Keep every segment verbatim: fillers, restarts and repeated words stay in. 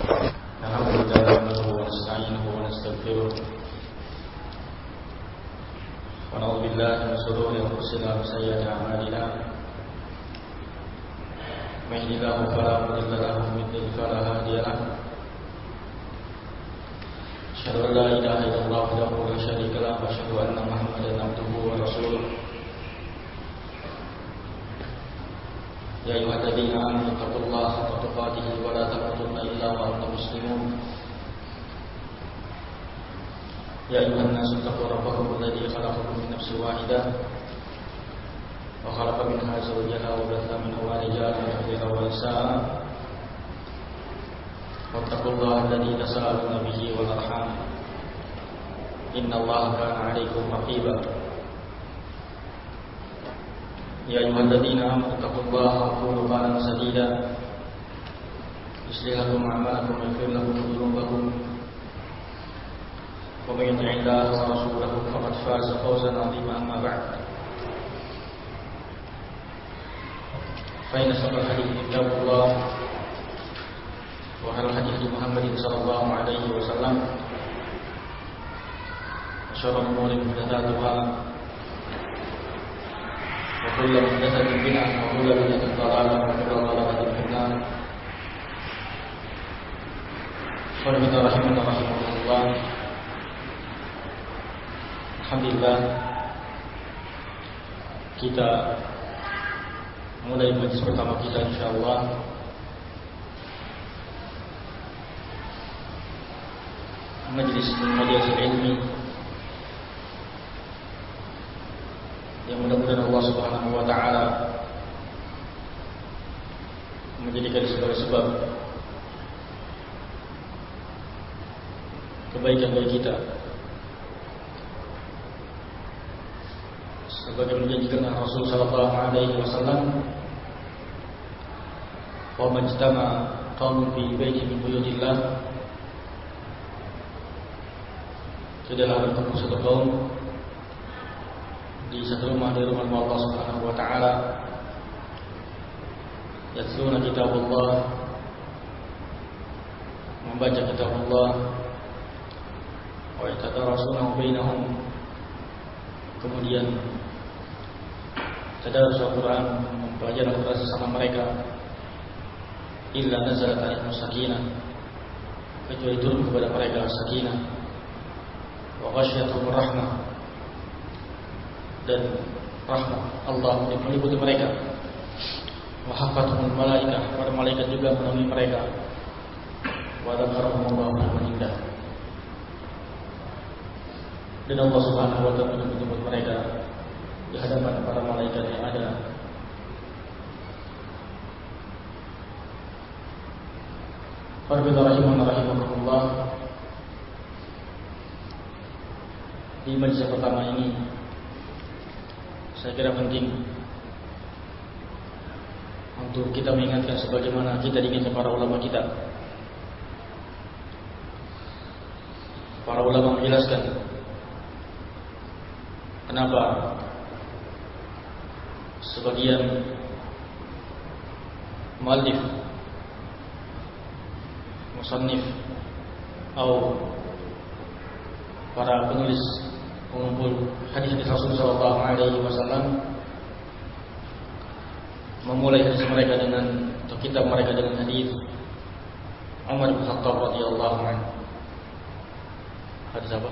الحمد لله نحمده ونستعينه ونستغفره ونعوذ بالله من شرور انفسنا وسيئات اعمالنا من يهده الله فلا مضل له ومن يضلل فلا هادي له أشهد أن لا إله إلا الله وحده لا شريك له وأشهد أن محمدا عبده ورسوله يا أيها الذين آمنوا اتقوا الله حق تقاته ولا تموتن إلا وأنتم مسلمون يا أيها الناس اتقوا ربكم الذي خلقكم من نفس واحدة وخلق منها زوجها وبث منهما رجالا كثيرا ونساء واتقوا الله الذي تساءلون به والأرحام إن الله كان عليكم رقيبا يا أيها الذين آمنوا اتقوا الله وقولوا قولا سديدا يصلح لكم أعمالكم ويغفر لكم ذنوبكم ومن يطع الله ورسوله فقد فاز فوزا عظيما أما بعد فإن أصدق الحديث كتاب الله وخير الهدي محمد صلى الله عليه وسلم وشر الأمور محدثاتها وكل محدثة بدعة وكل بدعة ضلالة وكل ضلالة في النار. Qul rahimana rahimahullah. Alhamdulillah kita mulai majlis pertama kita insyaallah majlis majlis ilmi yang mudah-mudahan Allah Subhanahu wa taala menjadikan sebagai sebab kebaikan bagi kita, sebagai menjanjikan Rasul sallallahu alaihi wasallam, wa majtama qaumun fi baitin min buyutillah, tidaklah bertemu satu kaum di satu rumah dari rumah Allah Subhanahu wa taala, yatluna kitabullah, membaca kitab Allah, wa yatadarasunahu bainahum, kemudian tadarus Al-Quran, mempelajari Al-Quran sesama mereka, illa nazalat alaihim sakinah, kecuali turun kepada mereka sakinah, wa ghasyiyatuhum rahmah, dan rahmat Allah meliputi mereka, wa hafathumul malaikah, para malaikat juga menemani mereka, wa dzakarahumullahu man indah, dan Allah Subhanahu wa taala menyebut mereka di hadapan para malaikat yang ada. Qul rahimana rahimakumullah. Di majlis pertama ini saya kira penting untuk kita mengingatkan sebagaimana kita diingatkan para ulama kita. Para ulama menjelaskan kenapa sebagian muallif, musannif atau para penulis pengumpul hadis-hadis Rasul sallallahu alaihi wasallam memulai hadis mereka dengan atau kitab mereka dengan hadis Umar bin Khattab radhiyallahu anhu. Hadis apa?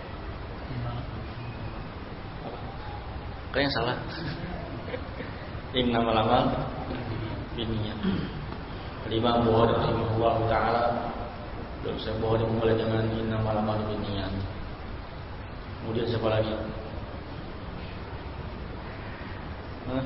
Kayaknya salah. Innamal a'mal binniyat. Imam Bukhari rahimahullah taala, Imam Bukhari memulai dengan innamal a'mal binniyat. Kemudian siapa lagi? Hah?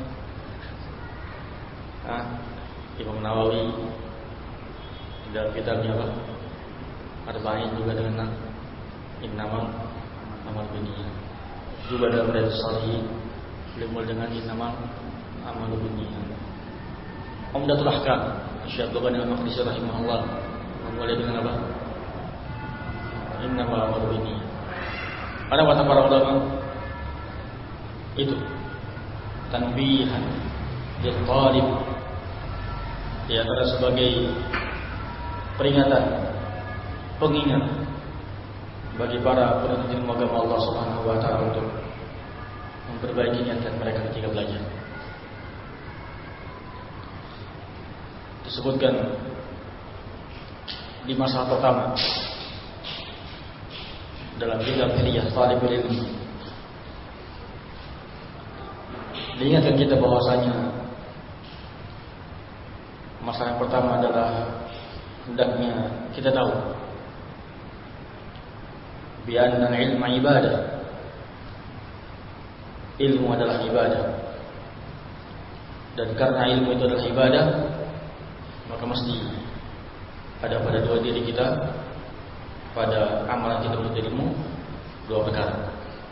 Ah, Imam Nawawi dalam kitabnya apa? Arba'in juga dengan innamal a'mal binniyat. Juga dalam Riyadhus Shalihin dimulai dengan innamal a'malu binniyat. Umdatul Ahkam Syekh Abdul Ghani Al-Maqdisi rahimahullah memulai dengan apa? Innamal a'malu binniyat. Ada kata para ulama itu tanbihan lil talib, ya, karena sebagai peringatan, pengingat bagi para penuntut ilmu agama Allah Subhanahu wa taala untuk memperbaiki niatan mereka ketika belajar. Disebutkan di masalah pertama dalam kitab Hilyah Thalibul Ilmi, diingatkan kita bahwasanya masalah yang pertama adalah hendaknya kita tahu bi anna al-ilma ibadah. Ilmu adalah ibadah, dan karena ilmu itu adalah ibadah, maka mesti ada pada dua diri kita, pada amalan kita menuntut ilmu, dua perkara.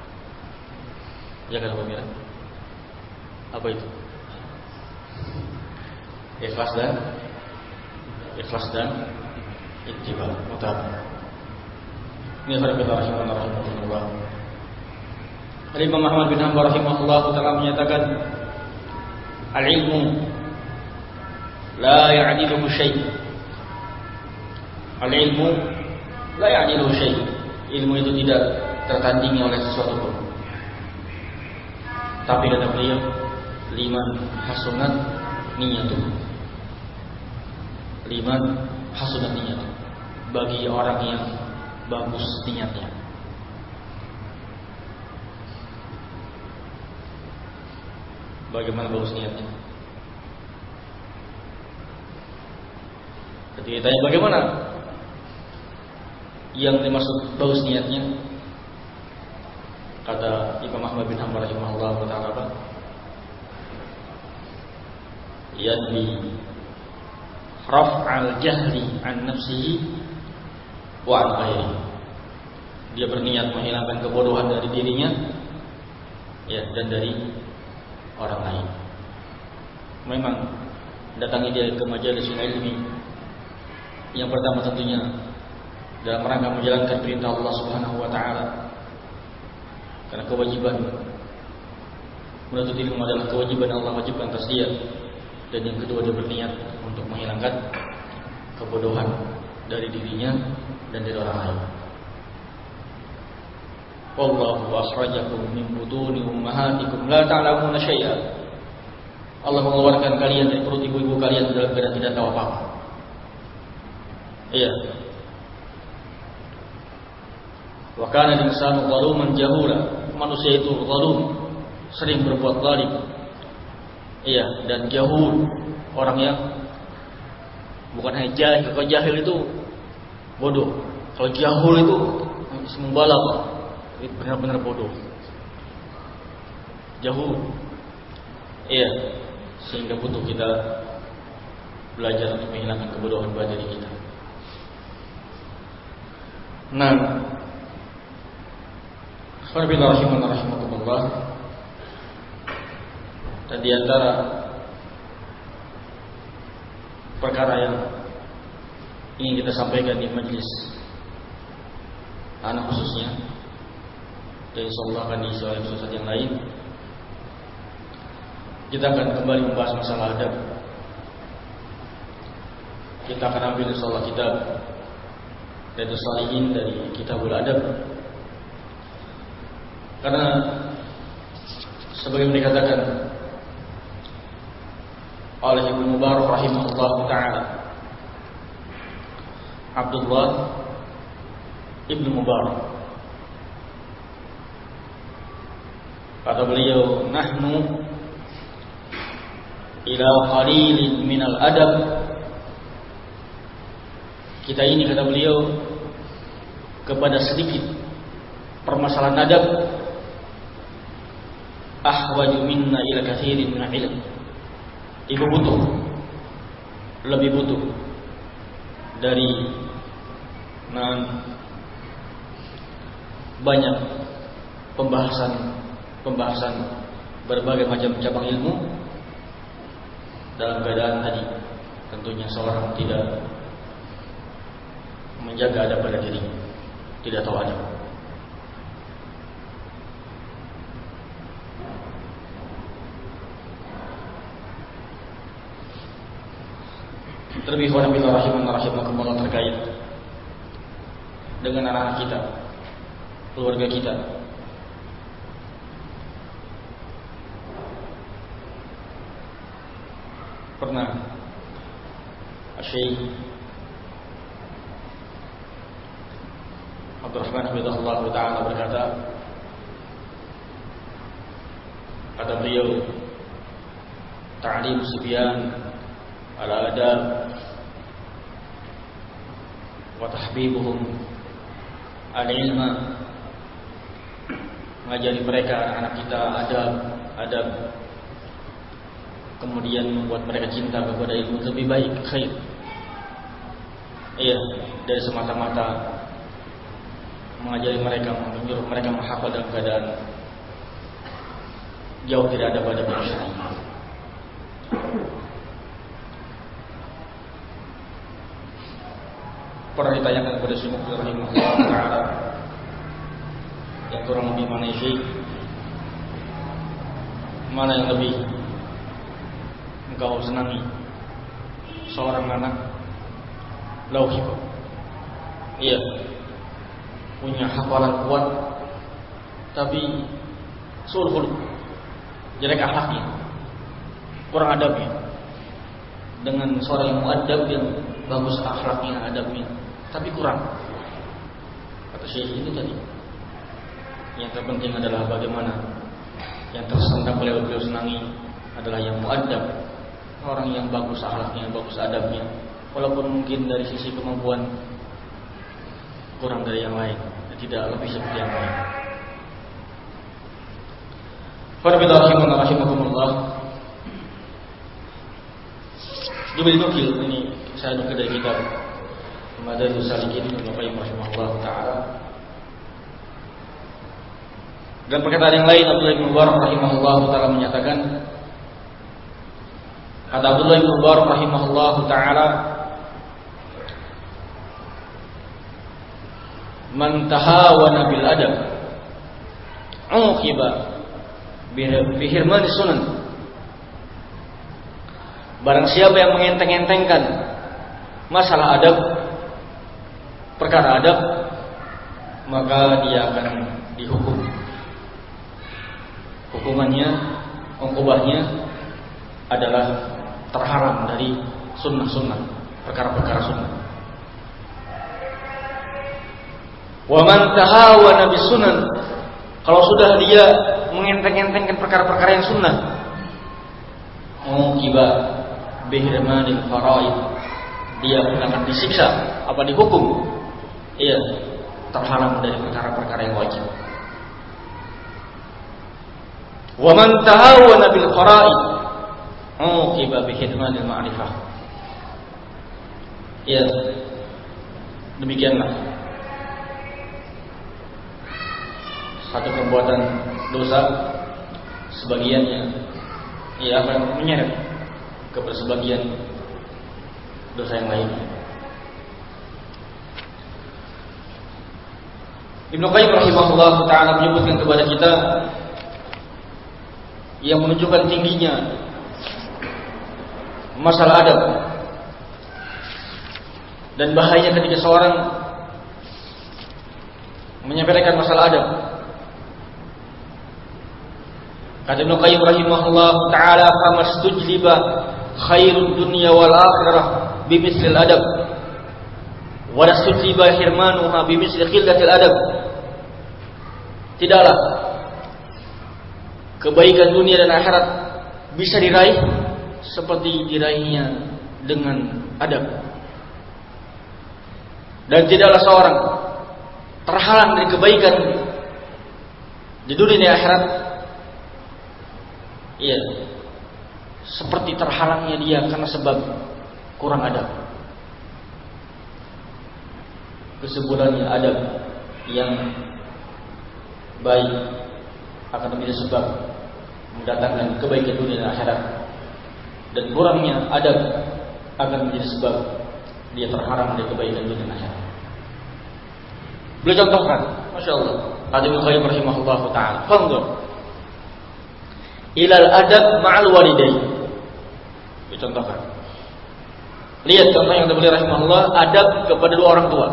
Ya kan Pak Mira? Apa itu? Ikhlas dan ikhlas dan ittiba, mutabah. Ini adalah kita rahimahullah. Imam Ahmad bin Hanbal rahimahullah taala menyatakan, al-ilmu la ya'diluhu syai'. Al-ilmu la ya'diluhu syai'. Ilmu itu tidak tertandingi oleh sesuatu pun. Tapi kata beliau, liman hasunat niyatu. Liman hasunat niyatu. Bagi orang yang bagus niatnya. Bagaimana bagus niatnya? Ketika ditanya bagaimana yang dimaksud bagus niatnya, kata Imam Ahmad bin Hanbal rahimahullah taala apa? Yanbi raf'al jahli an nafsihi wa an ghairihi. Dia berniat menghilangkan kebodohan dari dirinya, ya, dan dari orang lain. Memang datangi dia ke majelis ilmi, yang pertama tentunya dalam rangka menjalankan perintah Allah Subhanahu wa taala. Karena kewajiban menuntut ilmu adalah kewajiban Allah wajibkan atas dia. Dan yang kedua, dia berniat untuk menghilangkan kebodohan dari dirinya dan dari orang lain. Wallahu akhrajakum min butuni ummahatikum la ta'lamuna syai'a. Allah mengeluarkan kalian dari perut ibu-ibu kalian dalam keadaan tidak tahu apa-apa. Iya. Wa kana al-insanu zaluman jahula. Manusia itu zalum, sering berbuat zalim. Iya, dan jahul, orang yang bukan hanya jahil. Kalau jahil itu bodoh. Kalau jahul itu sembalap. Itu benar-benar bodoh, jauh. Iya, sehingga butuh kita belajar untuk menghilangkan kebodohan pada diri kita. Nah, Alhamdulillah rahimakumullah. Dan di antara perkara yang ingin kita sampaikan di majlis anak khususnya, dan insyaallah akan diisi oleh khususat yang lain, kita akan kembali membahas masalah adab. Kita akan ambil insyaallah kitab Riyadhus Shalihin dari Kitabul Adab. Karena sebagaimana dikatakan oleh Ibnu Mubarak rahimahullah taala, Abdullah Ibnu Mubarak, kata beliau, nahnu ila qalilin minal adab. Kita ini, kata beliau, kepada sedikit permasalahan adab, ahwaju minna ila kathirin minal ilm. Ibu butuh, lebih butuh dari nah, banyak pembahasan pembahasan berbagai macam cabang ilmu dalam keadaan tadi tentunya seorang tidak menjaga adab pada diri, tidak tahu adab. Terlebih wanita rahiman rahimakumullah terkait dengan anak-anak kita, keluarga kita. Pernah Syekh Abdurrahman Hafizahullah Ta'ala berkata, kata beliau, ta'lim subyan ala adab wa tahbibuhum al-ilma, mengajari mereka anak kita adab adab kemudian membuat mereka cinta kepada ilmu lebih baik, khair. Iya, dari semata-mata mengajari mereka, menyuruh mereka menghafal dalam keadaan jauh tidak ada pada syar'i. Pernah ditanyakan kepada Syekh Muqbil rahimahullah ta'ala, yang kurang lebih mana Syekh, mana yang lebih engkau senangi, seorang anak lauhib, iya, punya hafalan kuat tapi suul khuluq, jelek akhlaknya, kurang adabnya, dengan seorang yang muadab yang bagus akhlaknya, adabnya, tapi kurang. Kata Syekh ini tadi, yang terpenting adalah bagaimana yang tersentak oleh beliau senangi adalah yang muadab, orang yang bagus akhlaknya, bagus adabnya, walaupun mungkin dari sisi kemampuan kurang dari yang lain, tidak lebih seperti yang lain. Bismillahirrahmanirrahim. Diberi nukil, ini saya nukil dari kitab Madarijus Salikin Ibnu Qayyim rahimahullah ta'ala. Dan perkataan yang lain, Abdullah bin Mubarak rahimahullah ta'ala menyatakan, kata Abdullah bin Mubarak rahimahullah ta'ala, man tahawana bil adab uqiba bi hirmani sunan. Barang siapa yang mengenteng-entengkan masalah adab, perkara adab, maka dia akan dihukum. Hukumannya, uqubahnya adalah terharam dari sunnah-sunnah, perkara-perkara sunnah. Wa man tahawana bis sunan, kalau sudah dia mengenteng-entengkan perkara-perkara yang sunnah, uqiba bihirmanil faraid, dia pun akan disiksa, apa dihukum, iya, terhalang dari perkara-perkara yang wajib. Wa man tahawana bil faraid uqiba bihirmanil ma'rifah. Iya, demikianlah satu perbuatan dosa, sebagiannya ia akan menyeret kepada sebagian dosa yang lain. Ibnu Qayyim rahimahullah ta'ala menyebutkan kepada kita yang menunjukkan tingginya masalah adab dan bahayanya ketika seorang menyampaikan masalah adab. Kata Ibnu Qayyim rahimahullah ta'ala, famastujliba khairud dunya wal akhirah bimithlil adab wa lastujliba hirmanuha bimithli khillatil adab. Tidaklah kebaikan dunia dan akhirat bisa diraih seperti diraihnya dengan adab. Dan tidaklah seorang terhalang dari kebaikan di dunia dan akhirat, iya, seperti terhalangnya dia karena sebab kurang adab. Kesimpulannya, adab yang baik akan menjadi sebab mendatangkan kebaikan dunia dan akhirat, dan kurangnya adab akan menjadi sebab dia terhalang dari kebaikan dunia dan akhirat. Beliau contohkan, masya Allah, Ibnu Qayyim rahimahullah ta'ala, fanzur ilal adab ma'al walidain. Dicontohkan Lihat contoh yang beliau rahimahullah, adab kepada dua orang tua.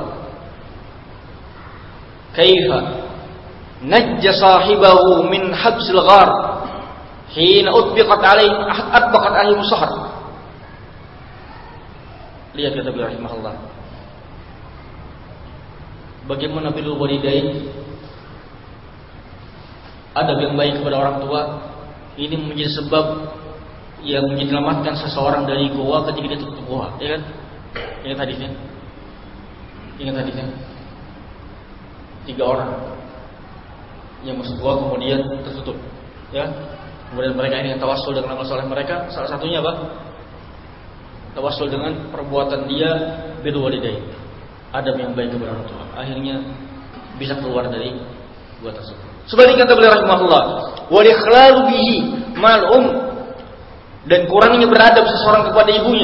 Kaifa najja sahibahu min habsil ghar hina utbiqat alaihi atbaqat alaihi musahar. Lihat kata beliau rahimahullah, bagaimana birrul walidain, adab yang baik kepada orang tua ini menjadi sebab yang menyelamatkan seseorang dari goa ketika dia tutup goa, ya kan? Ingat hadisnya? Ingat hadisnya? Tiga orang yang masuk goa kemudian tertutup, ya. Kemudian mereka ini yang tawassul dengan amal saleh mereka, salah satunya apa? Tawassul dengan perbuatan dia birrul walidain, adab yang baik kepada orang tua. Akhirnya bisa keluar dari goa tersebut. Sebaliknya kata beliau rahimahullah, wal ikhlalu bihi mal um, dan kurangnya beradab seseorang kepada ibunya,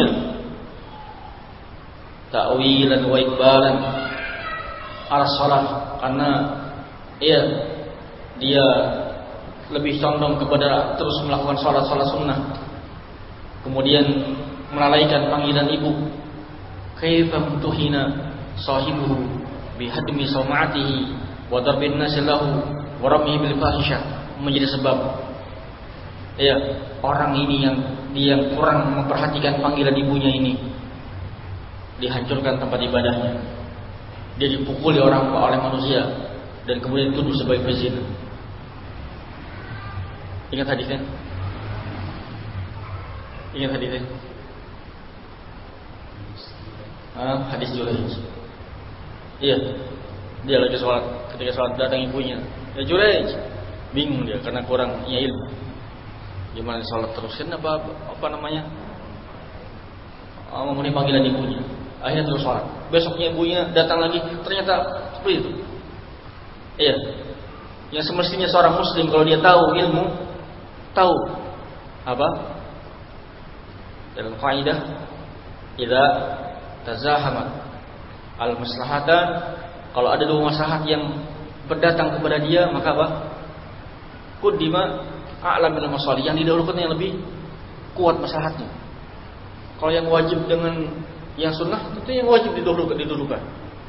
ta'wilan wa ikbalan ala shalah, karena ya dia lebih condong kepada terus melakukan salat-salat sunnah, kemudian melalaikan panggilan ibu. Kaifa mutuhina sahibuhu bihadmi sawma'atihi wa darbin nasi lahu wa ramihi bil fahisyah, menjadi sebab ya orang ini yang dia kurang memperhatikan panggilan ibunya ini, dihancurkan tempat ibadahnya, dia dipukuli orang oleh manusia dan kemudian dituduh sebagai pezina. Ingat hadisnya? Ingat hadisnya? Ah, hadis Juraij. Iya, dia lagi sholat, ketika sholat datang ibunya, ya Juraij, bingung dia karena kurang ilmu. Gimana sholat terusin apa apa namanya? Oh, memenuhi panggilan ibunya. Akhirnya terus sholat. Besoknya ibunya datang lagi, ternyata seperti itu. Iya. Yang semestinya seorang muslim kalau dia tahu ilmu, tahu apa? Dalam kaidah, idza tazahamat al-maslahatan, kalau ada dua maslahat yang berdatang kepada dia, maka apa? Qaddima a'lam bil masalih, yang didahulukan yang lebih kuat maslahatnya. Kalau yang wajib dengan yang sunnah, itu yang wajib didahulukan didahulukan.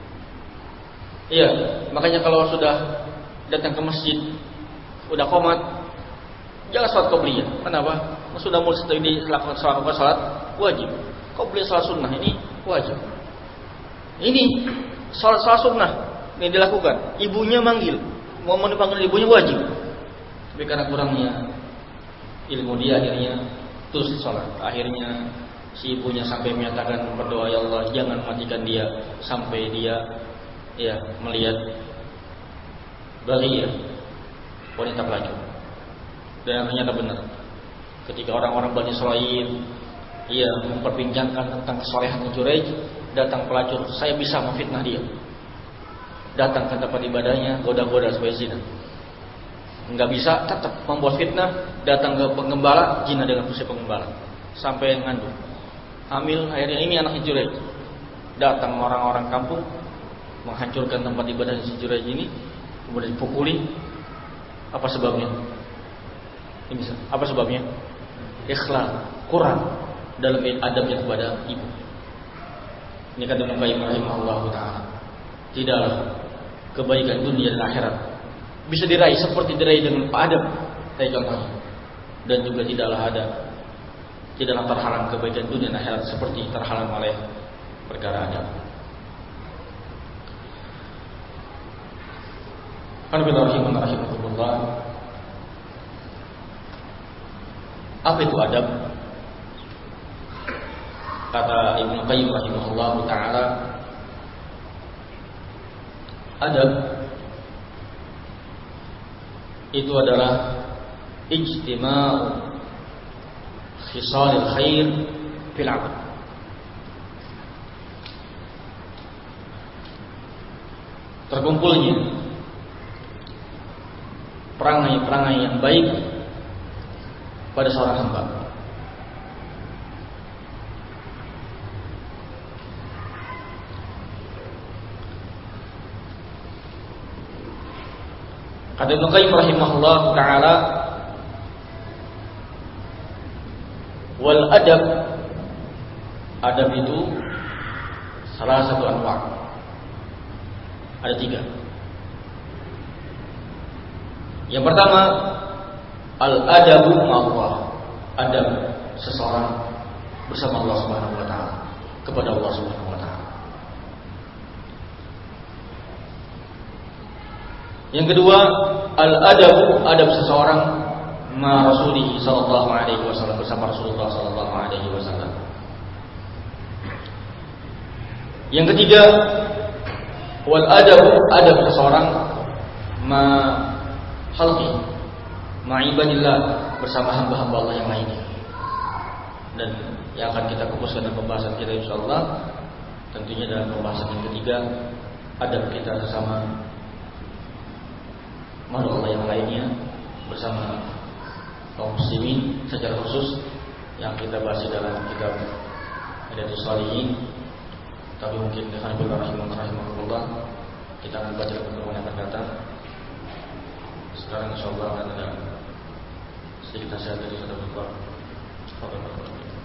Iya, makanya kalau sudah datang ke masjid, udah qomat, jangan sholat qobliyah. Kenapa? Sudah mulai di lakukan sholat sholat wajib. Qobliyah sholat sunnah ini wajib. Ini sholat sholat sunnah yang dilakukan. Ibunya manggil, mau menumpangkan ibunya wajib. Tapi karena kurangnya ilmu dia, akhirnya terus sholat. Akhirnya si ibunya sampai menyatakan berdoa, ya Allah jangan matikan dia sampai dia ya melihat baligh, wanita pelacur. Dan ternyata benar. Ketika orang-orang Bani Sulaim ia memperbincangkan tentang kesolehan Juraij, datang pelacur, saya bisa memfitnah dia. Datang ke tempat ibadahnya, goda-goda supaya zina. Enggak bisa, tetap membuat fitnah, datang ke penggembala, zina dengan fungsi penggembala, sampai ngandung. Hamil, akhirnya ini anak Juraij. Datang orang-orang kampung menghancurkan tempat ibadah si Juraij ini, kemudian dipukuli. Apa sebabnya? Ini apa sebabnya? Ikhlal, kurang dalam adabnya kepada ibu. Ini kata Ibnu Qayyim rahimahullah taala. Tidaklah kebaikan dunia dan akhirat bisa diraih seperti diraih dengan adab, saya contohnya. Dan juga tidaklah ada tidaklah terhalang kebaikan dunia dan akhirat seperti terhalang oleh perkara adab. Bismillahirrahmanirrahim. Apa itu adab? Kata Ibnu Qayyim rahimahullah taala, adab itu adalah ijtima'u khisalil khair fil 'abd. Terkumpulnya perangai-perangai yang baik pada seorang hamba. Kata Ibnu Qayyim rahimahullah taala, wal adab adab itu salah satu anwa'. Ada tiga. Yang pertama, al-adabu ma'allah, adab seseorang bersama Allah Subhanahu wa taala, kepada Allah Subhanahu wa taala. Yang kedua, al-adabu, adab seseorang ma Rasulih sallallahu alaihi wasallam, bersama Rasulullah sallallahu alaihi wasallam. Yang ketiga, wal adabu, adab seseorang ma khalqi, ma ibadillah, bersama hamba-hamba Allah yang lainnya. Dan yang akan kita fokuskan dalam pembahasan kita insyaallah tentunya dalam pembahasan yang ketiga, adab kita sesama makhluk Allah yang lainnya, bersama kaum muslimin secara khusus yang kita bahas dalam kitab Riyadhus Shalihin. Tapi mungkin dengan rahimahullah kita akan baca pertemuan yang akan datang. Sekarang insyaallah akan ada sedikit nasihat dari saudara Bapak.